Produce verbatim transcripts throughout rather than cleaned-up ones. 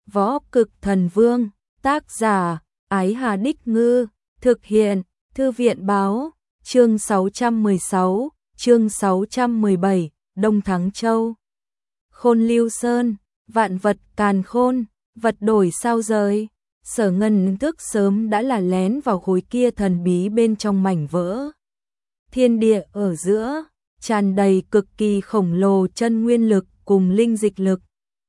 Võ Cực Thần Vương, tác giả, Ái Hà Đích Ngư, thực hiện, Thư viện Báo, chương sáu trăm mười sáu, chương sáu trăm mười bảy, Đông Thắng Châu. Khôn Lưu Sơn, vạn vật càn khôn, vật đổi sao rời. Sở Ngân thức sớm đã là lén vào khối kia thần bí bên trong mảnh vỡ. Thiên địa ở giữa, tràn đầy cực kỳ khổng lồ chân nguyên lực cùng linh dịch lực.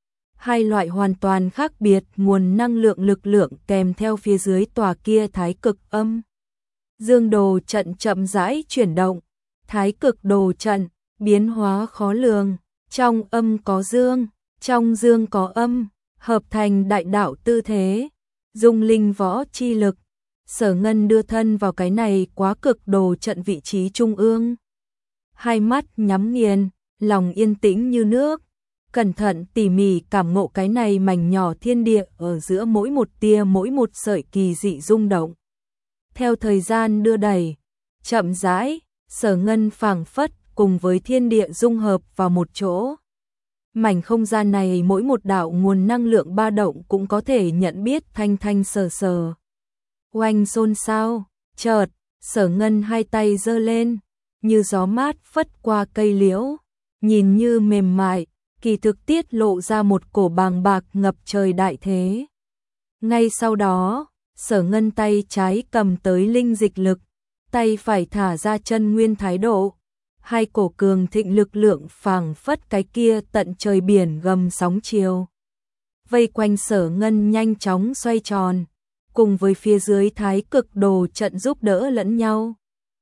Hai loại hoàn toàn khác biệt nguồn năng lượng lực lượng kèm theo phía dưới tòa kia thái cực âm dương đồ trận chậm rãi chuyển động. Thái cực đồ trận, biến hóa khó lường, trong âm có dương, trong dương có âm, hợp thành đại đạo tư thế, dung linh võ chi lực. Sở Ngân đưa thân vào cái này quá cực đồ trận vị trí trung ương. Hai mắt nhắm nghiền, lòng yên tĩnh như nước, cẩn thận tỉ mỉ cảm ngộ cái này mảnh nhỏ thiên địa ở giữa mỗi một tia mỗi một sợi kỳ dị rung động. Theo thời gian đưa đẩy, chậm rãi, Sở Ngân phảng phất cùng với thiên địa dung hợp vào một chỗ. Mảnh không gian này mỗi một đạo nguồn năng lượng ba động cũng có thể nhận biết thanh thanh sờ sờ. Oanh xôn xao, chợt, Sở Ngân hai tay giơ lên, như gió mát phất qua cây liễu, nhìn như mềm mại, kỳ thực tiết lộ ra một cổ bàng bạc ngập trời đại thế. Ngay sau đó, Sở Ngân tay trái cầm tới linh dịch lực, tay phải thả ra chân nguyên thái độ. Hai cổ cường thịnh lực lượng phảng phất cái kia tận trời biển gầm sóng chiều. Vây quanh Sở Ngân nhanh chóng xoay tròn, cùng với phía dưới thái cực đồ trận giúp đỡ lẫn nhau.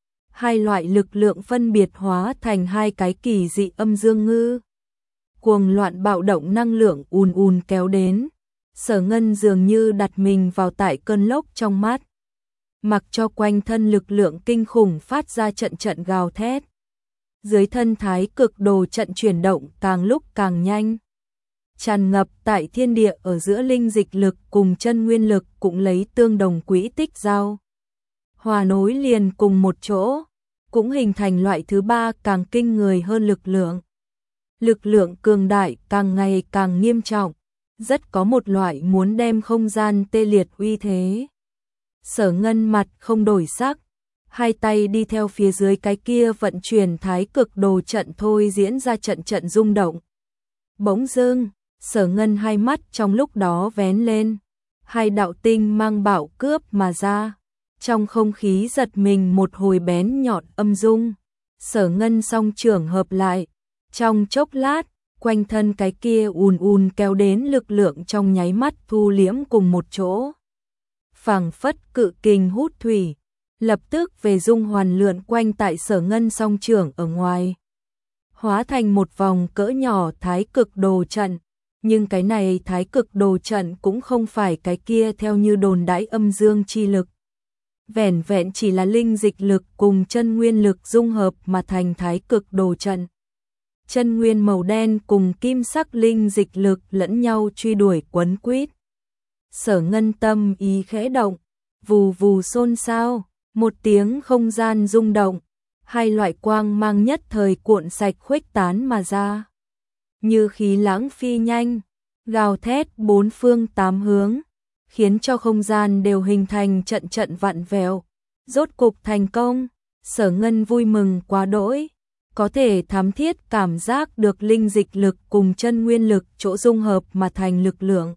Hai loại lực lượng phân biệt hóa thành hai cái kỳ dị âm dương ngư. Cuồng loạn bạo động năng lượng ùn ùn kéo đến. Sở Ngân dường như đặt mình vào tại cơn lốc trong mát. Mặc cho quanh thân lực lượng kinh khủng phát ra trận trận gào thét. Dưới thân thái cực đồ trận chuyển động càng lúc càng nhanh. Tràn ngập tại thiên địa ở giữa linh dịch lực cùng chân nguyên lực cũng lấy tương đồng quỹ tích giao. Hòa nối liền cùng một chỗ, cũng hình thành loại thứ ba càng kinh người hơn lực lượng. Lực lượng cường đại càng ngày càng nghiêm trọng, rất có một loại muốn đem không gian tê liệt uy thế. Sở Ngân mặt không đổi sắc, hai tay đi theo phía dưới cái kia vận chuyển thái cực đồ trận thôi diễn ra trận trận rung động. Bỗng dưng, Sở Ngân hai mắt trong lúc đó vén lên, hai đạo tinh mang bạo cướp mà ra. Trong không khí giật mình một hồi bén nhọn âm dung, Sở Ngân song trưởng hợp lại. Trong chốc lát, quanh thân cái kia ùn ùn kéo đến lực lượng trong nháy mắt thu liễm cùng một chỗ. Phảng phất cự kình hút thủy, lập tức về dung hoàn lượn quanh tại Sở Ngân song trưởng ở ngoài. Hóa thành một vòng cỡ nhỏ thái cực đồ trận, nhưng cái này thái cực đồ trận cũng không phải cái kia theo như đồn đãi âm dương chi lực. Vẻn vẹn chỉ là linh dịch lực cùng chân nguyên lực dung hợp mà thành thái cực đồ trận. Chân nguyên màu đen cùng kim sắc linh dịch lực lẫn nhau truy đuổi quấn quýt. Sở Ngân tâm ý khẽ động, vù vù xôn xao, một tiếng không gian rung động, hai loại quang mang nhất thời cuộn sạch khuếch tán mà ra. Như khí lãng phi nhanh, gào thét bốn phương tám hướng, khiến cho không gian đều hình thành trận trận vặn vẹo. Rốt cục thành công, Sở Ngân vui mừng quá đỗi. Có thể thám thiết cảm giác được linh dịch lực cùng chân nguyên lực chỗ dung hợp mà thành lực lượng.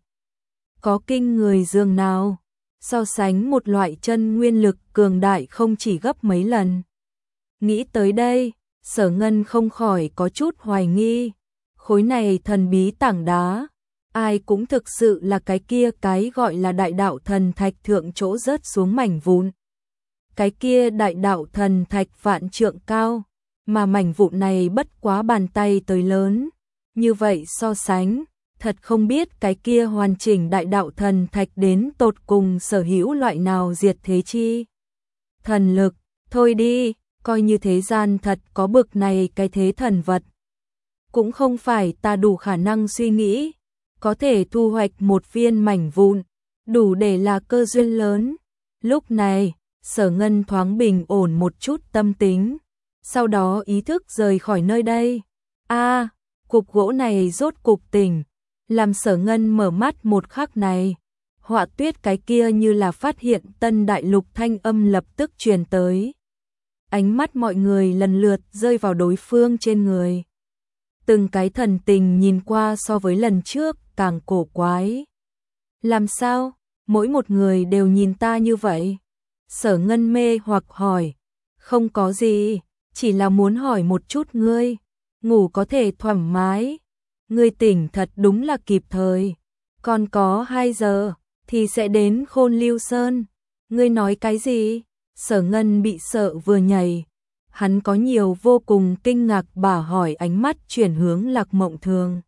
Có kinh người dường nào, so sánh một loại chân nguyên lực cường đại không chỉ gấp mấy lần. Nghĩ tới đây, Sở Ngân không khỏi có chút hoài nghi. Khối này thần bí tảng đá, ai cũng thực sự là cái kia cái gọi là đại đạo thần thạch thượng chỗ rớt xuống mảnh vụn. Cái kia đại đạo thần thạch vạn trượng cao, mà mảnh vụn này bất quá bàn tay tới lớn. Như vậy so sánh, thật không biết cái kia hoàn chỉnh đại đạo thần thạch đến tột cùng sở hữu loại nào diệt thế chi. Thần lực, thôi đi, coi như thế gian thật có bực này cái thế thần vật. Cũng không phải ta đủ khả năng suy nghĩ, có thể thu hoạch một viên mảnh vụn, đủ để là cơ duyên lớn. Lúc này, Sở Ngân thoáng bình ổn một chút tâm tính. Sau đó ý thức rời khỏi nơi đây. A, cục gỗ này rốt cục tỉnh, Làm Sở Ngân mở mắt một khắc này, Họa Tuyết cái kia như là phát hiện tân đại lục thanh âm lập tức truyền tới. Ánh mắt mọi người lần lượt rơi vào đối phương trên người. Từng cái thần tình nhìn qua so với lần trước càng cổ quái. Làm sao? Mỗi một người đều nhìn ta như vậy. Sở Ngân mê hoặc hỏi. Không có gì, chỉ là muốn hỏi một chút ngươi. Ngủ có thể thoải mái. Ngươi tỉnh thật đúng là kịp thời. Còn có hai giờ thì sẽ đến Khôn Lưu Sơn. Ngươi nói cái gì? Sở Ngân bị sợ vừa nhảy. Hắn có nhiều vô cùng kinh ngạc bà hỏi, ánh mắt chuyển hướng Lạc Mộng Thường.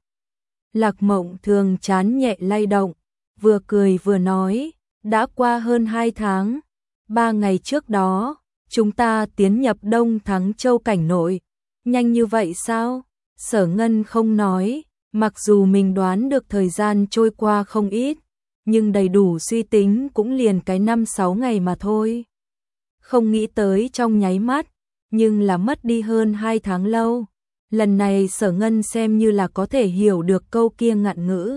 Lạc Mộng Thường chán nhẹ lay động, vừa cười vừa nói, đã qua hơn hai tháng, ba ngày trước đó, chúng ta tiến nhập Đông Thắng Châu cảnh nội. Nhanh như vậy sao? Sở Ngân không nói, mặc dù mình đoán được thời gian trôi qua không ít, nhưng đầy đủ suy tính cũng liền cái năm sáu ngày mà thôi. Không nghĩ tới trong nháy mắt, nhưng là mất đi hơn hai tháng lâu. Lần này Sở Ngân xem như là có thể hiểu được câu kia ngạn ngữ.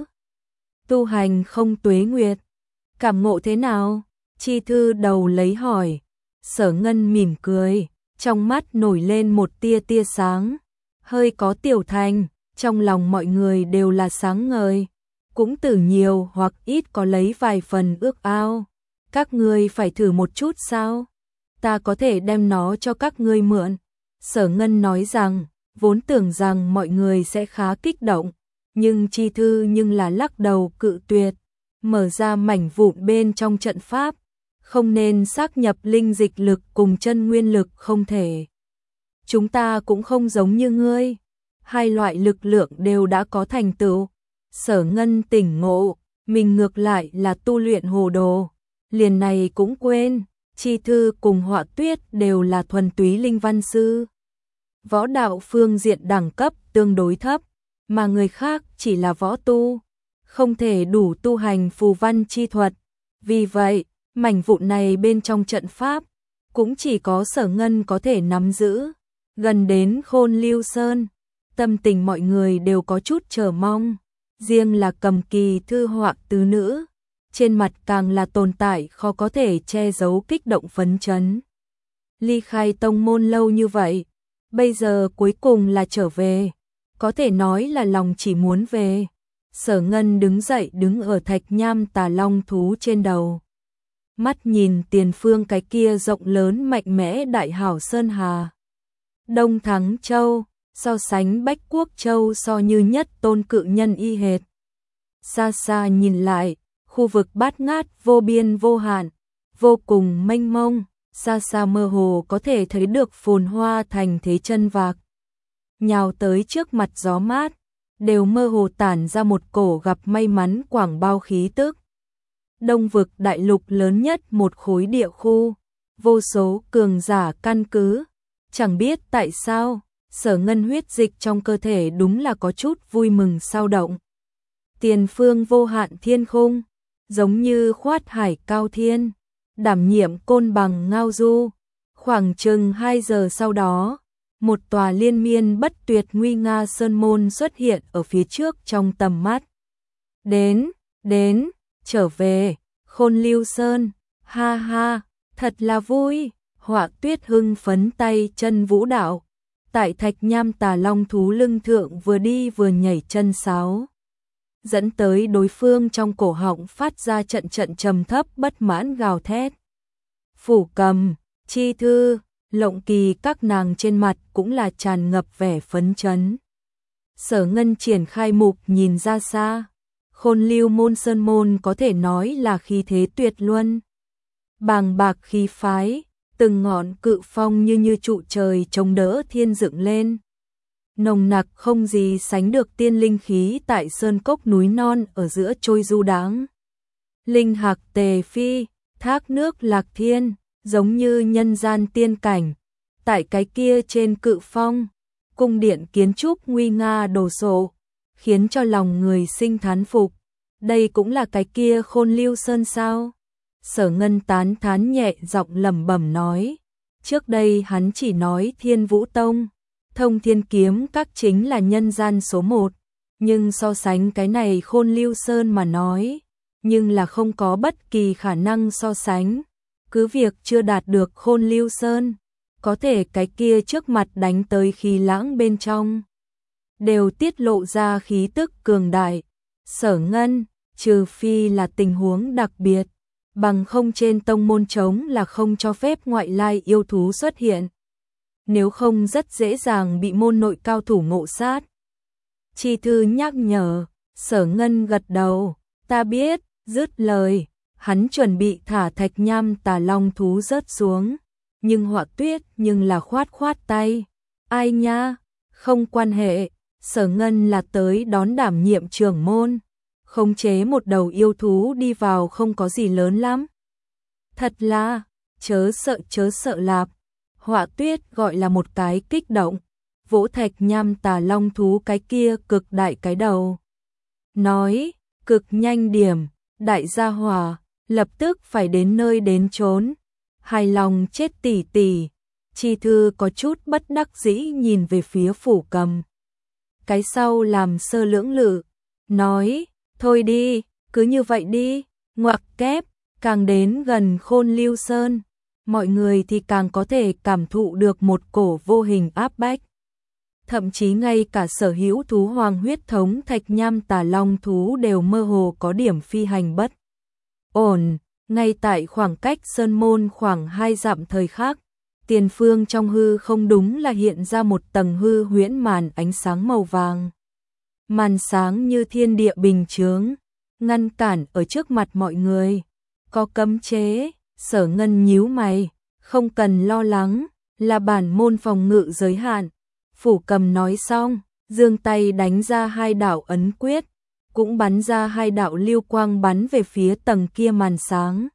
Tu hành không tuế nguyệt. Cảm ngộ thế nào? Chi Thư đầu lấy hỏi. Sở Ngân mỉm cười, trong mắt nổi lên một tia tia sáng. Hơi có tiểu thành, trong lòng mọi người đều là sáng ngời. Cũng từ nhiều hoặc ít có lấy vài phần ước ao. Các ngươi phải thử một chút sao? Ta có thể đem nó cho các ngươi mượn. Sở Ngân nói rằng, vốn tưởng rằng mọi người sẽ khá kích động, nhưng Chi Thư nhưng là lắc đầu cự tuyệt, mở ra mảnh vụn bên trong trận pháp, không nên xác nhập linh dịch lực cùng chân nguyên lực không thể. Chúng ta cũng không giống như ngươi, hai loại lực lượng đều đã có thành tựu. Sở Ngân tỉnh ngộ, mình ngược lại là tu luyện hồ đồ, liền này cũng quên. Chi Thư cùng Họa Tuyết đều là thuần túy linh văn sư. Võ đạo phương diện đẳng cấp tương đối thấp, mà người khác chỉ là võ tu, không thể đủ tu hành phù văn chi thuật. Vì vậy, mảnh vụn này bên trong trận pháp, cũng chỉ có Sở Ngân có thể nắm giữ. Gần đến Khôn Lưu Sơn, tâm tình mọi người đều có chút chờ mong. Riêng là Cầm Kỳ thư họa tứ nữ, trên mặt càng là tồn tại khó có thể che giấu kích động phấn chấn. Ly khai tông môn lâu như vậy, bây giờ cuối cùng là trở về, có thể nói là lòng chỉ muốn về. Sở Ngân đứng dậy đứng ở thạch nham tà long thú trên đầu. Mắt nhìn tiền phương cái kia rộng lớn mạnh mẽ đại hảo Sơn Hà. Đông Thắng Châu, so sánh Bách Quốc Châu so như nhất tôn cự nhân y hệt. Xa xa nhìn lại, khu vực bát ngát vô biên vô hạn, vô cùng mênh mông, xa xa mơ hồ có thể thấy được phồn hoa thành thế chân vạc. Nhào tới trước mặt gió mát, đều mơ hồ tản ra một cổ gặp may mắn quảng bao khí tức. Đông vực đại lục lớn nhất một khối địa khu, vô số cường giả căn cứ, chẳng biết tại sao, Sở Ngân huyết dịch trong cơ thể đúng là có chút vui mừng sao động. Tiền phương vô hạn thiên khung, giống như khoát hải cao thiên, đảm nhiệm côn bằng ngao du. Khoảng chừng hai giờ sau đó, một tòa liên miên bất tuyệt nguy nga sơn môn xuất hiện ở phía trước trong tầm mắt. Đến, đến, trở về, Khôn Lưu Sơn, ha ha, thật là vui. Họa Tuyết hưng phấn tay chân vũ đạo, tại thạch nham tà long thú lưng thượng vừa đi vừa nhảy chân sáo, dẫn tới đối phương trong cổ họng phát ra trận trận trầm thấp bất mãn gào thét. Phủ Cầm, Chi Thư, Lộng Kỳ các nàng trên mặt cũng là tràn ngập vẻ phấn chấn. Sở Ngân triển khai mục nhìn ra xa, Khôn Lưu môn sơn môn có thể nói là khí thế tuyệt luân. Bàng bạc khí phái, từng ngọn cự phong như như trụ trời chống đỡ thiên dựng lên. Nồng nặc không gì sánh được tiên linh khí tại sơn cốc núi non ở giữa trôi du đãng. Linh hạc tề phi, thác nước lạc thiên, giống như nhân gian tiên cảnh. Tại cái kia trên cự phong, cung điện kiến trúc nguy nga đồ sộ, khiến cho lòng người sinh thán phục. Đây cũng là cái kia Khôn Lưu Sơn sao? Sở Ngân tán thán nhẹ giọng lẩm bẩm nói. Trước đây hắn chỉ nói Thiên Vũ Tông, Thông Thiên Kiếm các chính là nhân gian số một, Nhưng so sánh cái này Khôn Lưu Sơn mà nói, nhưng là không có bất kỳ khả năng so sánh. Cứ việc chưa đạt được Khôn Lưu Sơn, có thể cái kia trước mặt đánh tới khí lãng bên trong, đều tiết lộ ra khí tức cường đại. Sở Ngân, trừ phi là tình huống đặc biệt, bằng không trên tông môn trống là không cho phép ngoại lai yêu thú xuất hiện. Nếu không rất dễ dàng bị môn nội cao thủ ngộ sát. Chi thư nhắc nhở, Sở Ngân gật đầu, ta biết, dứt lời, hắn chuẩn bị thả thạch nham tà long thú rớt xuống, nhưng Họa Tuyết nhưng là khoát khoát tay, ai nha, không quan hệ, Sở Ngân là tới đón đảm nhiệm trưởng môn, khống chế một đầu yêu thú đi vào không có gì lớn lắm. Thật là, chớ sợ chớ sợ lạp, Họa Tuyết gọi là một cái kích động, vỗ thạch nham tà long thú cái kia cực đại cái đầu. Nói, cực nhanh điểm, đại gia hỏa, lập tức phải đến nơi đến chốn. Hài lòng chết tỉ tỉ, Chi thư có chút bất đắc dĩ nhìn về phía Phủ Cầm. Cái sau làm sơ lưỡng lự, nói, thôi đi, cứ như vậy đi, ngoặc kép, càng đến gần Khôn Lưu Sơn, mọi người thì càng có thể cảm thụ được một cổ vô hình áp bách. Thậm chí ngay cả sở hữu thú hoàng huyết thống thạch nham tà long thú đều mơ hồ có điểm phi hành bất ổn. Ngay tại khoảng cách sơn môn khoảng hai dặm thời khắc, tiền phương trong hư không đúng là hiện ra một tầng hư huyễn màn ánh sáng màu vàng. Màn sáng như thiên địa bình chướng, ngăn cản ở trước mặt mọi người. Có cấm chế, Sở Ngân nhíu mày, không cần lo lắng, là bản môn phòng ngự giới hạn. Phủ Cầm nói xong, giương tay đánh ra hai đạo ấn quyết, cũng bắn ra hai đạo lưu quang bắn về phía tầng kia màn sáng.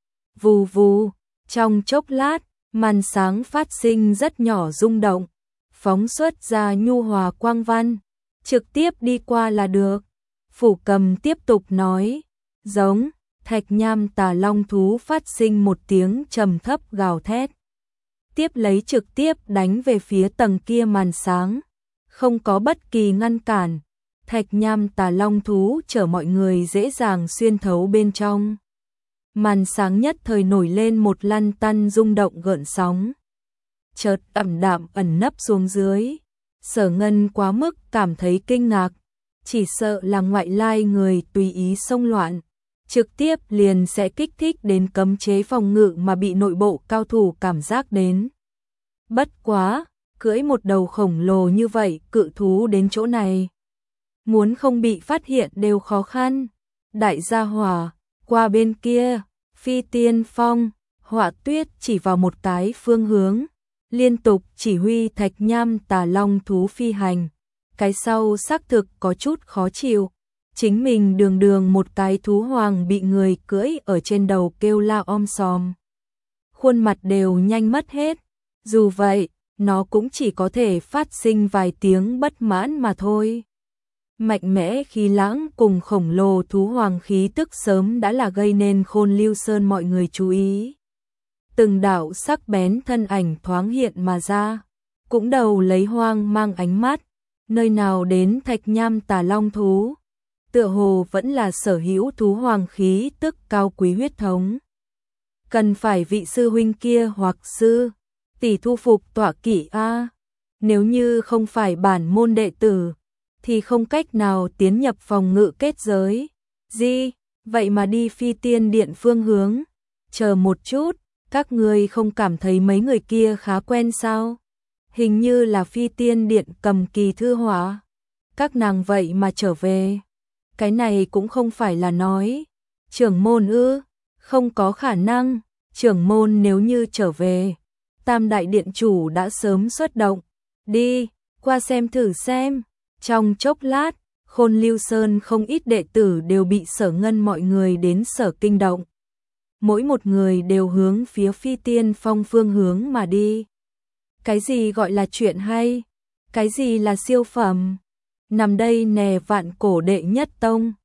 Vù vù, trong chốc lát, màn sáng phát sinh rất nhỏ rung động, phóng xuất ra nhu hòa quang văn, trực tiếp đi qua là được. Phủ Cầm tiếp tục nói, giống, thạch nham tà long thú phát sinh một tiếng trầm thấp gào thét. Tiếp lấy trực tiếp đánh về phía tầng kia màn sáng, không có bất kỳ ngăn cản. Thạch nham tà long thú chở mọi người dễ dàng xuyên thấu bên trong. Màn sáng nhất thời nổi lên một lăn tăn rung động gợn sóng. Chợt ẩm đạm ẩn nấp xuống dưới. Sở Ngân quá mức cảm thấy kinh ngạc, chỉ sợ là ngoại lai người tùy ý xông loạn, trực tiếp liền sẽ kích thích đến cấm chế phòng ngự mà bị nội bộ cao thủ cảm giác đến. Bất quá, cưỡi một đầu khổng lồ như vậy cự thú đến chỗ này, muốn không bị phát hiện đều khó khăn. Đại gia hỏa, qua bên kia, Phi Tiên Phong, Họa Tuyết chỉ vào một cái phương hướng, liên tục chỉ huy thạch nham tà long thú phi hành. Cái sau xác thực có chút khó chịu, chính mình đường đường một cái thú hoàng bị người cưỡi ở trên đầu kêu la om sòm, khuôn mặt đều nhanh mất hết. Dù vậy, nó cũng chỉ có thể phát sinh vài tiếng bất mãn mà thôi. Mạnh mẽ khí lãng cùng khổng lồ thú hoàng khí tức sớm đã là gây nên Khôn Lưu Sơn mọi người chú ý. Từng đạo sắc bén thân ảnh thoáng hiện mà ra, cũng đầu lấy hoang mang ánh mắt, nơi nào đến thạch nham tà long thú, tựa hồ vẫn là sở hữu thú hoàng khí tức cao quý huyết thống. Cần phải vị sư huynh kia hoặc sư tỷ thu phục tọa kỵ a, nếu như không phải bản môn đệ tử thì không cách nào tiến nhập phòng ngự kết giới. Gì, vậy mà đi Phi Tiên Điện phương hướng. Chờ một chút, các ngươi không cảm thấy mấy người kia khá quen sao? Hình như là Phi Tiên Điện cầm kỳ thư họa. Các nàng vậy mà trở về. Cái này cũng không phải là nói. Trưởng môn ư? Không có khả năng. Trưởng môn nếu như trở về, Tam đại điện chủ đã sớm xuất động. Đi, qua xem thử xem. Trong chốc lát, Khôn Lưu Sơn không ít đệ tử đều bị Sở Ngân mọi người đến sở kinh động. Mỗi một người đều hướng phía Phi Tiên Phong phương hướng mà đi. Cái gì gọi là chuyện hay? Cái gì là siêu phẩm? Nằm đây nè vạn cổ đệ nhất tông.